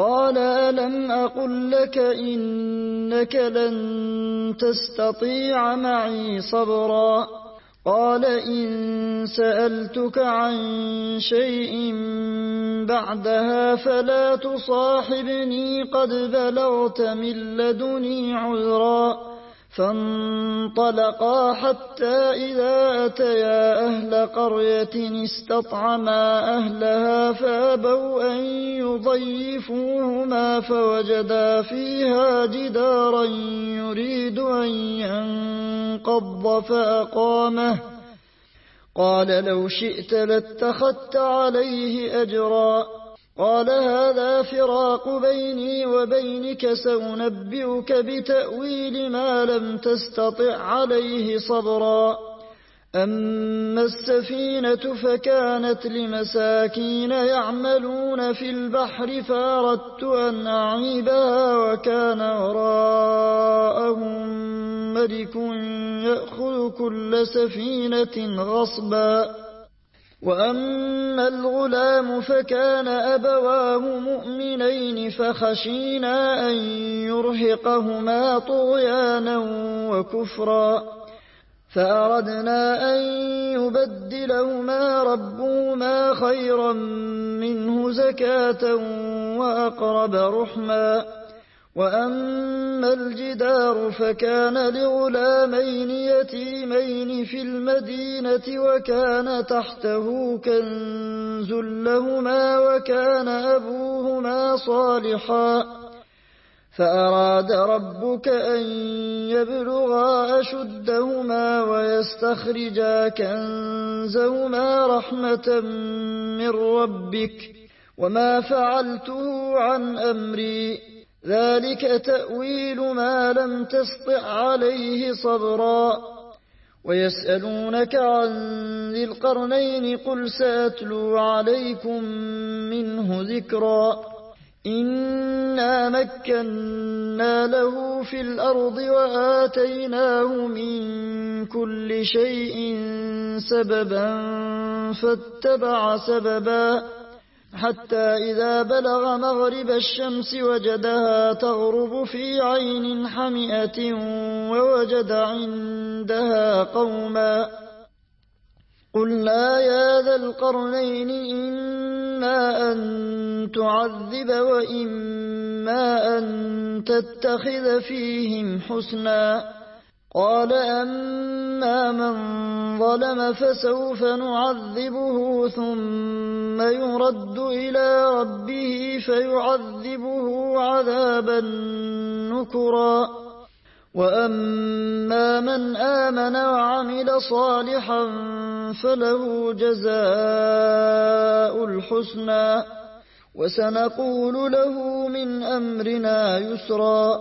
قال ألم أقل لك إنك لن تستطيع معي صبرا قال إن سألتك عن شيء بعدها فلا تصاحبني قد بلغت من لدني عذرا فانطلقا حتى إذا أتيا أهل قرية استطعما أهلها فأبوا أن يضيفوهما فوجدا فيها جدارا يريد أن ينقض فأقامه قال لو شئت لاتخذت عليه أجرا قال هذا فراق بيني وبينك سأنبئك بتأويل ما لم تستطع عليه صبرا أما السفينة فكانت لمساكين يعملون في البحر فأردت أن أعيبها وكان وراءهم ملك يأخذ كل سفينة غصبا وأما الغلام فكان أبواه مؤمنين فخشينا أن يرهقهما طغيانا وكفرا فأردنا أن يبدلهما ربهما خيرا منه زكاة وأقرب رحما وأما الجدار فكان لغلامين يتيمين في المدينة وكان تحته كنز لهما وكان أبوهما صالحا فأراد ربك أن يبلغا أشدهما ويستخرجا كنزهما رحمة من ربك وما فعلته عن أمري ذلك تأويل ما لم تسطع عليه صبرا ويسألونك عن ذي القرنين قل سأتلو عليكم منه ذكرا إنا مكنا له في الأرض وآتيناه من كل شيء سببا فاتبع سببا حتى إذا بلغ مغرب الشمس وجدها تغرب في عين حمئة ووجد عندها قوما قلنا يا ذا القرنين إما أن تعذب وإما أن تتخذ فيهم حسنا قال أما من ظلم فسوف نعذبه ثم يرد إلى ربه فيعذبه عذابا نكرا وأما من آمن وعمل صالحا فله جزاء الحسنى وسنقول له من أمرنا يسرا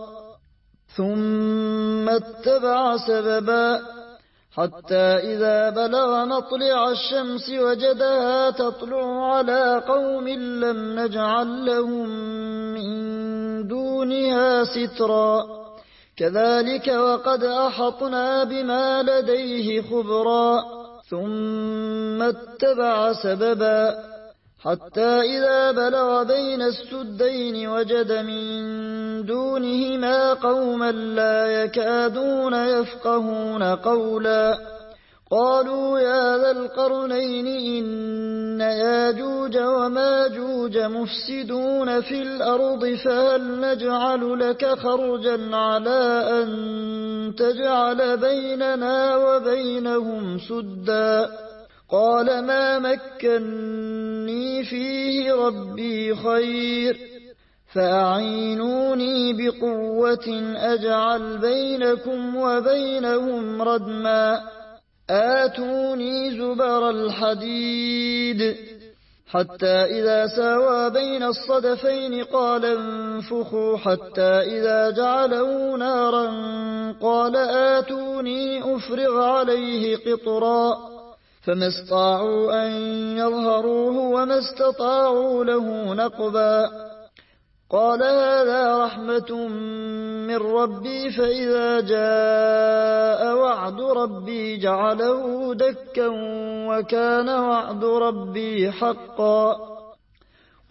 ثم اتبع سببا حتى إذا بلغ مطلع الشمس وجدها تطلع على قوم لم نجعل لهم من دونها سترا كذلك وقد أحطنا بما لديه خبرا ثم اتبع سببا حتى إذا بلغ بين السدين وجد من دونهما قوما لا يكادون يفقهون قولا قالوا يا ذا القرنين إن ياجوج وماجوج مفسدون في الأرض فهل نجعل لك خرجا على أن تجعل بيننا وبينهم سدا قال ما مكني فيه ربي خير فأعينوني بقوة أجعل بينكم وبينهم ردما آتوني زبر الحديد حتى إذا ساوى بين الصدفين قال انفخوا حتى إذا جعله نارا قال آتوني أفرغ عليه قطرا فما استطاعوا أن يظهروه وما استطاعوا له نقبا قال هذا رحمة من ربي فإذا جاء وعد ربي جعله دكا وكان وعد ربي حقا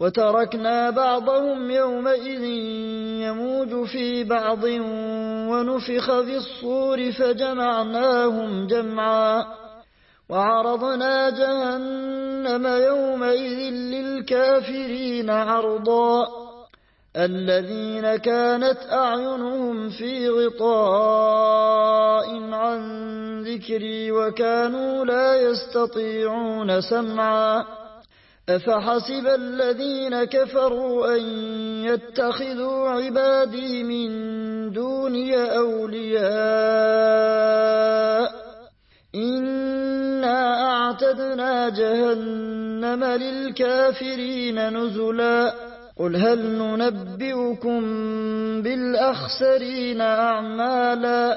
وتركنا بعضهم يومئذ يموج في بعض ونفخ في الصور فجمعناهم جمعا وعرضنا جهنم يومئذ للكافرين عرضا الذين كانت أعينهم في غطاء عن ذكري وكانوا لا يستطيعون سمعا أفحسب الذين كفروا أن يتخذوا عبادي من دوني أولياء إنا أعتدنا جهنم للكافرين نزلا قل هل ننبئكم بالأخسرين أعمالا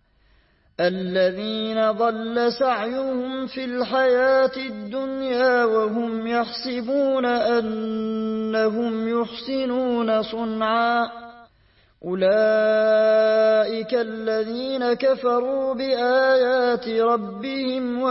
الذين ضل سعيهم في الحياة الدنيا وهم يحسبون أنهم يحسنون صنعا أولئك الذين كفروا بآيات ربهم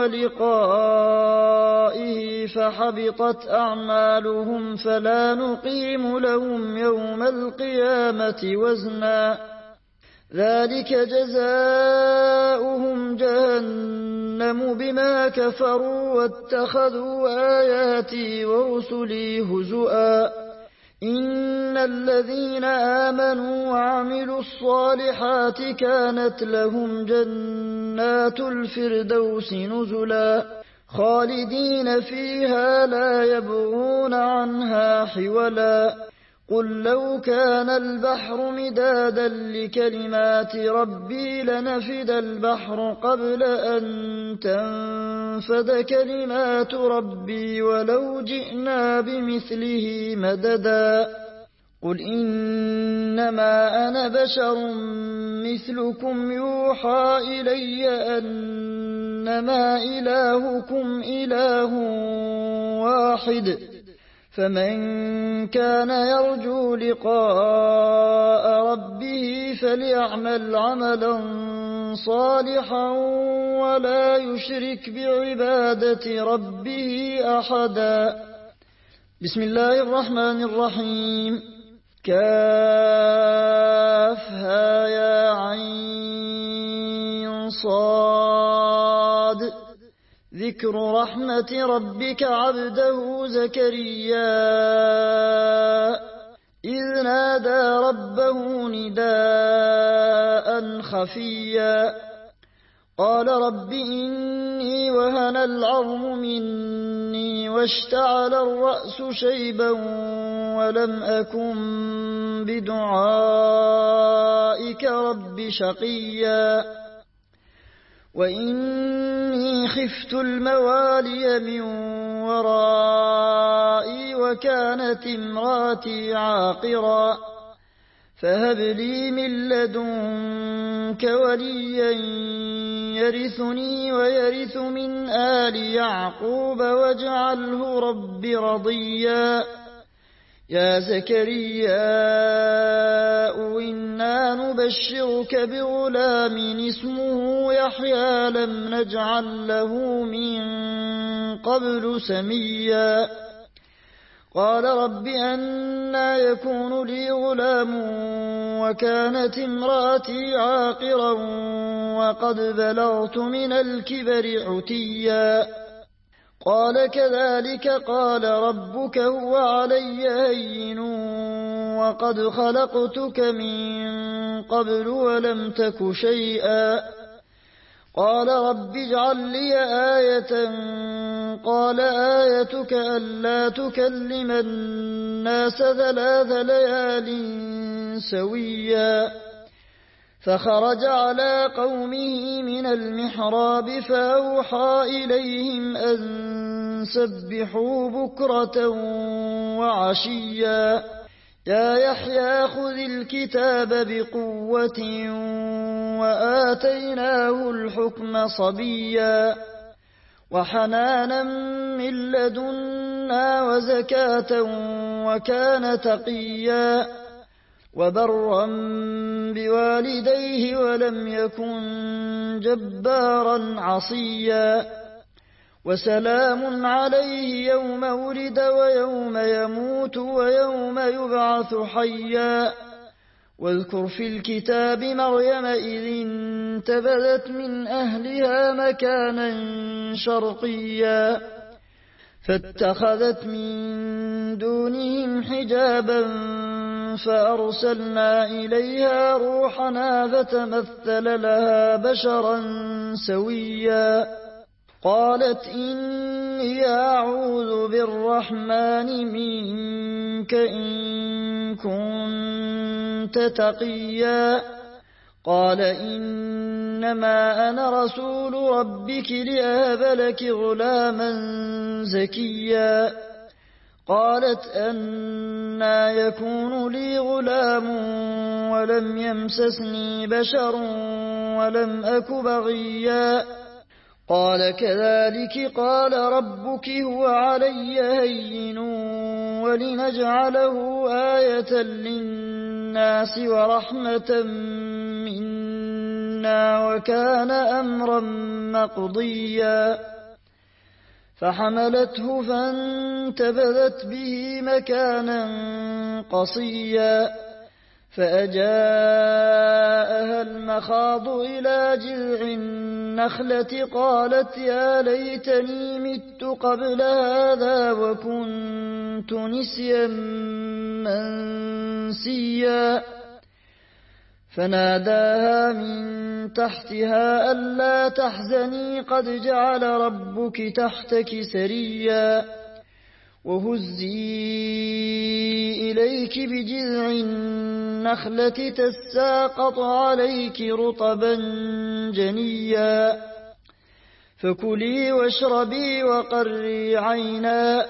ولقائه فحبطت أعمالهم فلا نقيم لهم يوم القيامة وزنا ذلك جزاؤهم جهنم بما كفروا واتخذوا آياتي ورسلي هزؤا إن الذين آمنوا وعملوا الصالحات كانت لهم جنات الفردوس نزلا خالدين فيها لا يبغون عنها حولا قل لو كان البحر مدادا لكلمات ربي لنفد البحر قبل أن تنفد كلمات ربي ولو جئنا بمثله مددا قل إنما أنا بشر مثلكم يوحى إلي أنما إلهكم إله واحد فمن كان يرجو لقاء ربه فليعمل عملا صالحا ولا يشرك بعبادة ربه أحدا بسم الله الرحمن الرحيم كافها يا عين صاد ذكر رحمة ربك عبده زكريا إذ نادى ربه نداء خفيا قال رب إني وهن العظم مني واشتعل الرأس شيبا ولم أكن بدعائك رب شقيا وإني خفت الموالي من ورائي وكانت امراتي عاقرا فهب لي من لدنك وليا يرثني ويرث من آل يعقوب واجعله رب رضيا يا زكريا إنا نبشرك بغلام اسمه يحيى لم نجعل له من قبل سميا قال رب أنى يكون لي غلام وكانت امرأتي عاقرا وقد بلغت من الكبر عتيا قال كذلك قال ربك هو علي هين وقد خلقتك من قبل ولم تك شيئا قال رب اجعل لي آية قال آيتك ألا تكلم الناس 3 ليال سويا فخرج على قومه من المحراب فأوحى إليهم أن سبحوا بكرة وعشيا يا يحيى خذ الكتاب بقوة وآتيناه الحكم صبيا وحنانا من لدنا وزكاة وكان تقيا وبرا بوالديه ولم يكن جبارا عصيا وسلام عليه يوم ولد ويوم يموت ويوم يبعث حيا واذكر في الكتاب مريم إذ انتبذت من أهلها مكانا شرقيا فاتخذت من دونهم حجابا فأرسلنا إليها روحنا فتمثل لها بشرا سويا قالت إني أعوذ بالرحمن منك إن كنت تقيا قال إنما أنا رسول ربك لأهب لك غلاما زكيا قالت أنى يكون لي غلام ولم يمسسني بشر ولم أك بغيا قال كذلك قال ربك هو علي هين ولنجعله آية للناس ورحمة منا وكان أمرا مقضيا فحملته فانتبذت به مكانا قصيا فأجاءها المخاض إلى جذع النخلة قالت يا ليتني مت قبل هذا وكنت نسيا منسيا فناداها من تحتها ألا تحزني قد جعل ربك تحتك سريا وهزي إليك بجذع النخلة تساقط عليك رطبا جنيا فكلي واشربي وقري عينا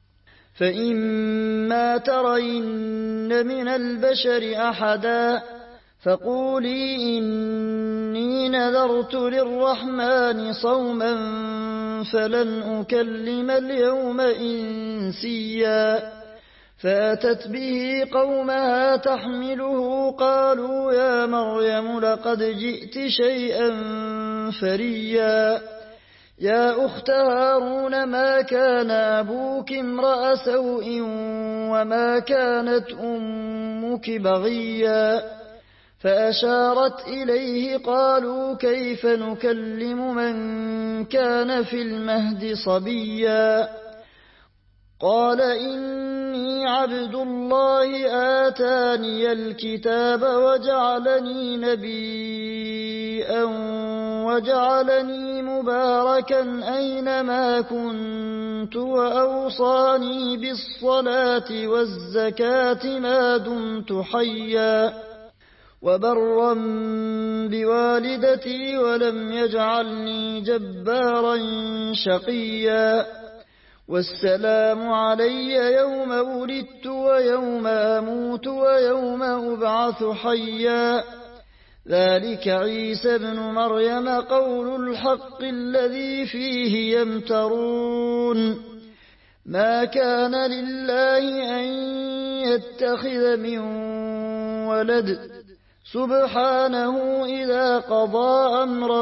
فإما ترين من البشر أحدا فقولي إني نذرت للرحمن صوما فلن أكلم اليوم إنسيا فأتت به قومها تحمله قالوا يا مريم لقد جئت شيئا فريا يا أخت هارون ما كان أبوك امرأ سوء وما كانت أمك بغيا فأشارت إليه قالوا كيف نكلم من كان في المهد صبيا قال إني عبد الله آتاني الكتاب وجعلني نبيا وجعلني مباركا أينما كنت وأوصاني بالصلاة والزكاة ما دمت حيا وبرا بوالدتي ولم يجعلني جبارا شقيا والسلام علي يوم ولدت ويوم أموت ويوم أبعث حيا ذلك عيسى ابن مريم قول الحق الذي فيه يمترون ما كان لله أن يتخذ من ولد سبحانه إذا قضى أمرا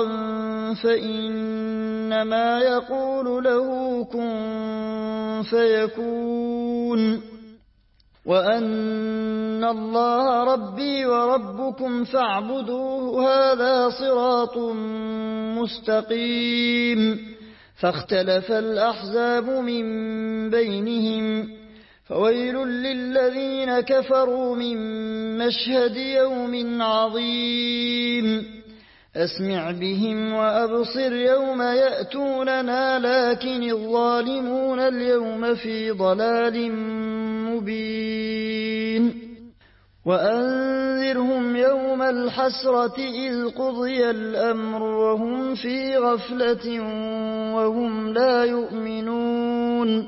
فإنما يقول له كن فيكون وأن الله ربي وربكم فاعبدوه هذا صراط مستقيم فاختلف الأحزاب من بينهم فويل للذين كفروا من مشهد يوم عظيم أسمع بهم وأبصر يوم يأتوننا لكن الظالمون اليوم في ضلال مبين وأنذرهم يوم الحسرة إذ قضي الأمر وهم في غفلة وهم لا يؤمنون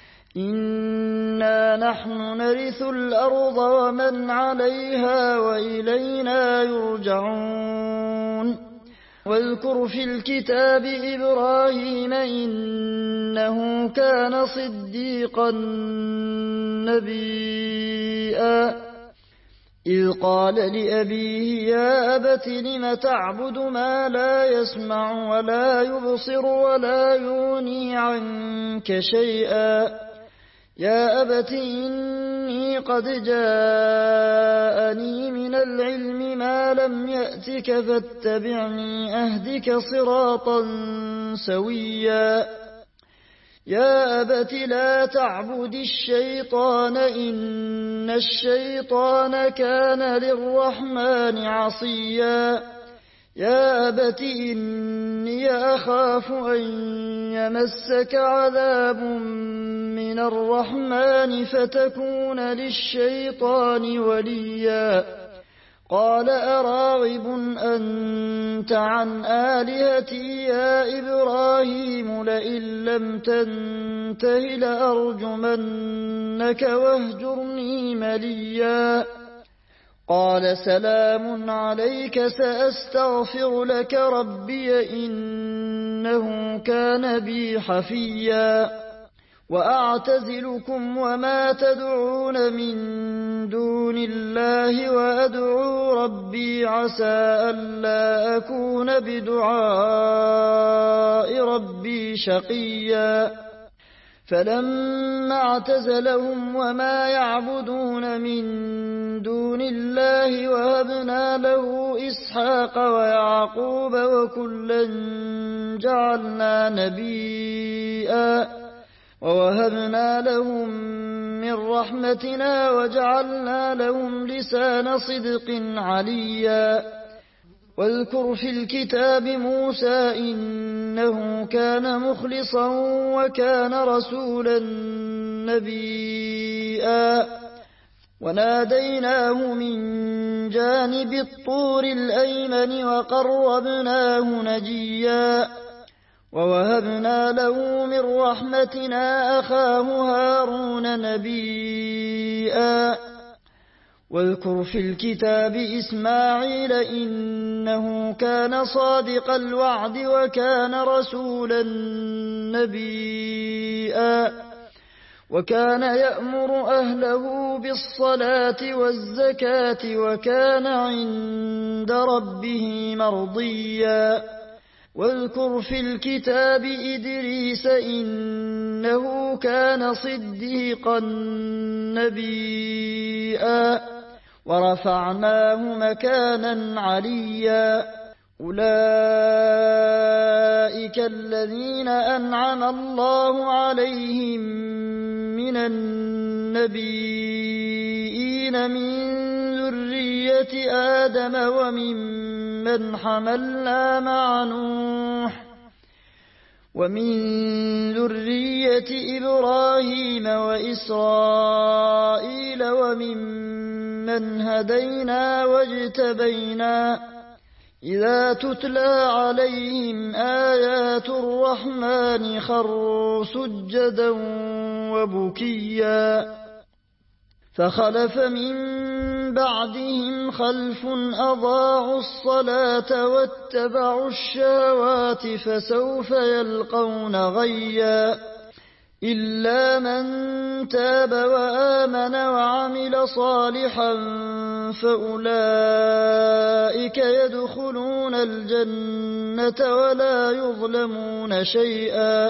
إنا نحن نرث الأرض ومن عليها وإلينا يرجعون واذكر في الكتاب إبراهيم إنه كان صديقا نبيا إذ قال لأبيه يا أبت لم تعبد ما لا يسمع ولا يبصر ولا يغني عنك شيئا يا أبت إني قد جاءني من العلم ما لم يأتك فاتبعني أهدك صراطا سويا يا أبت لا تعبد الشيطان إن الشيطان كان للرحمن عصيا يا أبت إني أخاف أن يمسك عذاب من الرحمن فتكون للشيطان وليا قال أراغب أنت عن آلهتي يا إبراهيم لئن لم تنته لأرجمنك واهجرني مليا قال سلام عليك سأستغفر لك ربي إنه كان بي حفيا وأعتزلكم وما تدعون من دون الله وأدعو ربي عسى ألا أكون بدعاء ربي شقيا فلما اعتزلهم وما يعبدون من دون الله وهبنا له إسحاق ويعقوب وكلا جعلنا نبيا ووهبنا لهم من رحمتنا وجعلنا لهم لسان صدق عليا واذكر في الكتاب موسى إنه كان مخلصا وكان رسولا نبيا وناديناه من جانب الطور الأيمن وقربناه نجيا ووهبنا له من رحمتنا أخاه هارون نبيا واذكر في الكتاب إسماعيل إنه كان صادق الوعد وكان رسولا نبيا وكان يأمر أهله بالصلاة والزكاة وكان عند ربه مرضيا واذكر في الكتاب إدريس إنه كان صديقا نبيا ورفعناه مكانا عليا أولئك الذين أنعم الله عليهم من النبيين من ذرية آدم وممن حملنا مع نوح ومن ذرية إبراهيم وإسرائيل وممن هدينا واجتبينا إذا تتلى عليهم آيات الرحمن خروا سجدا وبكيا فخلف من بعدهم خلف أضاعوا الصلاة واتبعوا الشهوات فسوف يلقون غيا إلا من تاب وآمن وعمل صالحا فأولئك يدخلون الجنة ولا يظلمون شيئا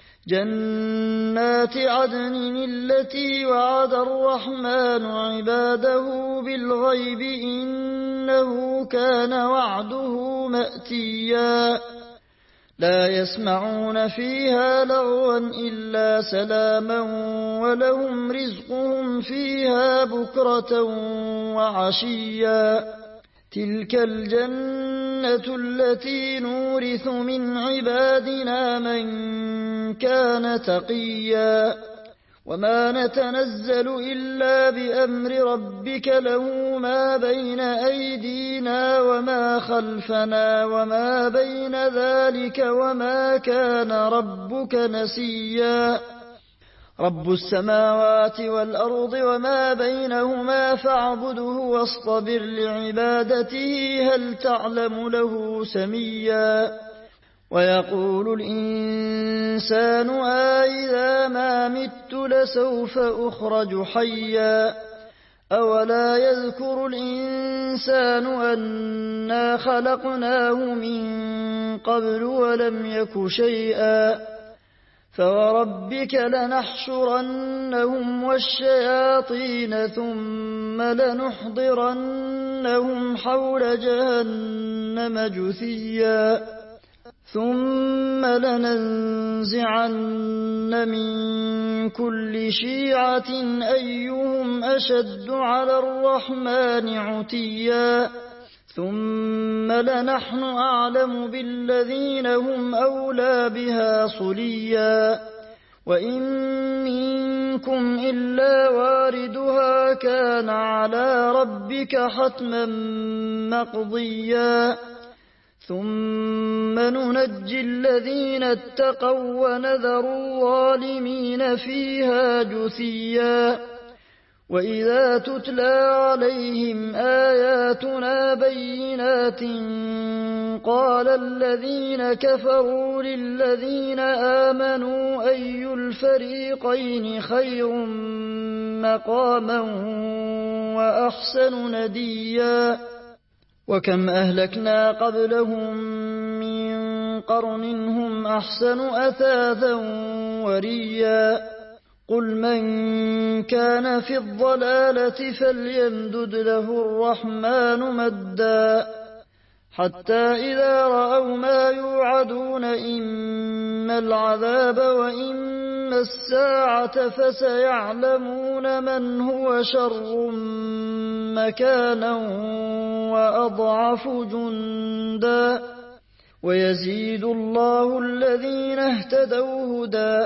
جنات عدن التي وعد الرحمن عباده بالغيب إنه كان وعده مأتيا لا يسمعون فيها لغوا إلا سلاما ولهم رزقهم فيها بكرة وعشيا تلك الجنة التي نورث من عبادنا من كان تقيا وما نتنزل إلا بأمر ربك له ما بين أيدينا وما خلفنا وما بين ذلك وما كان ربك نسيا رب السماوات والأرض وما بينهما فاعبده واصطبر لعبادته هل تعلم له سميا ويقول الإنسان أإذا ما مت لسوف أخرج حيا أولا يذكر الإنسان أنا خلقناه من قبل ولم يك شيئا فوربك لنحشرنهم والشياطين ثم لنحضرنهم حول جهنم جثيا ثم لننزعن من كل شيعة أيهم أشد على الرحمن عتيا ثم لنحن أعلم بالذين هم أولى بها صليا وإن منكم إلا واردها كان على ربك حتما مقضيا ثم ننجي الذين اتقوا ونذر الظالمين فيها جثيا وإذا تتلى عليهم آياتنا بينات قال الذين كفروا للذين آمنوا أي الفريقين خير مقاما وأحسن نديا وكم أهلكنا قبلهم من قرن هم أحسن أثاثا وريا قل من كان في الضلالة فليمدد له الرحمن مدا حتى إذا رأوا ما يوعدون إما العذاب وإما الساعة فسيعلمون من هو شر مكانا وأضعف جندا ويزيد الله الذين اهتدوا هدى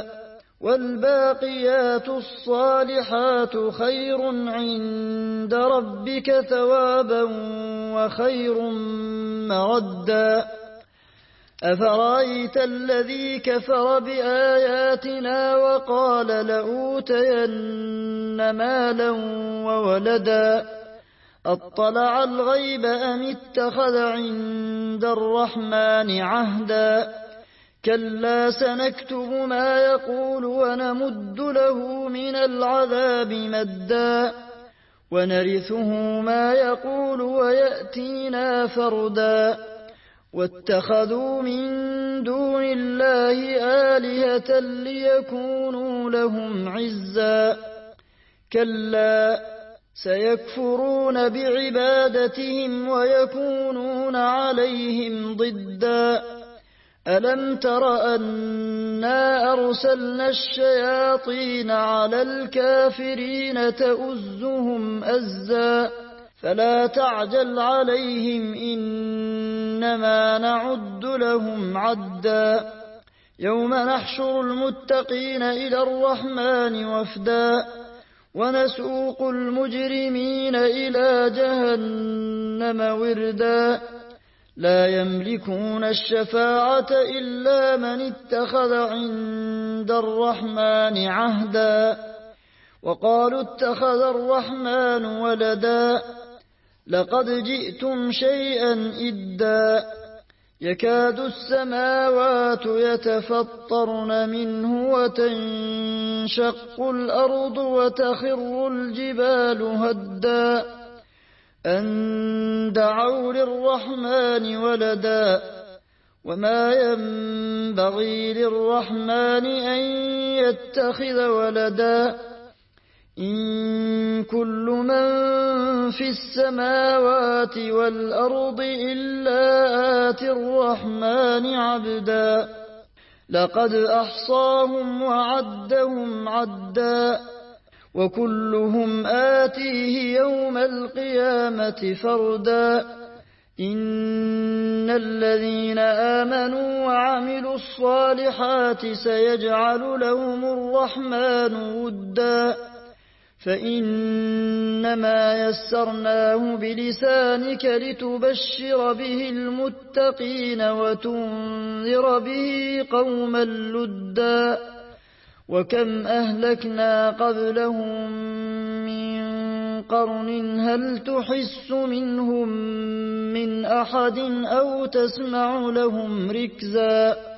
والباقيات الصالحات خير عند ربك ثوابا وخير مردا أفرأيت الذي كفر بآياتنا وقال لأوتين مالا وولدا أطلع الغيب أم اتخذ عند الرحمن عهدا كلا سنكتب ما يقول ونمد له من العذاب مدا ونرثه ما يقول ويأتينا فردا واتخذوا من دون الله آلهة ليكونوا لهم عزا كلا سيكفرون بعبادتهم ويكونون عليهم ضدا ألم تر أنا أرسلنا الشياطين على الكافرين تؤزهم أزا فلا تعجل عليهم إنما نعد لهم عدا يوم نحشر المتقين إلى الرحمن وفدا ونسوق المجرمين إلى جهنم وردا لا يملكون الشفاعة إلا من اتخذ عند الرحمن عهدا وقالوا اتخذ الرحمن ولدا لقد جئتم شيئا إدا يكاد السماوات يتفطرن منه وتنشق الأرض وتخر الجبال هدا أن دعوا للرحمن ولدا وما ينبغي للرحمن أن يتخذ ولدا إن كل من في السماوات والأرض إلا آتي الرحمن عبدا لقد أحصاهم وعدهم عدا وكلهم آتيه يوم القيامة فردا إن الذين آمنوا وعملوا الصالحات سيجعل لهم الرحمن ودا فإنما يسرناه بلسانك لتبشر به المتقين وتنذر به قوما لدا وكم أهلكنا قبلهم من قرن هل تحس منهم من أحد أو تسمع لهم ركزا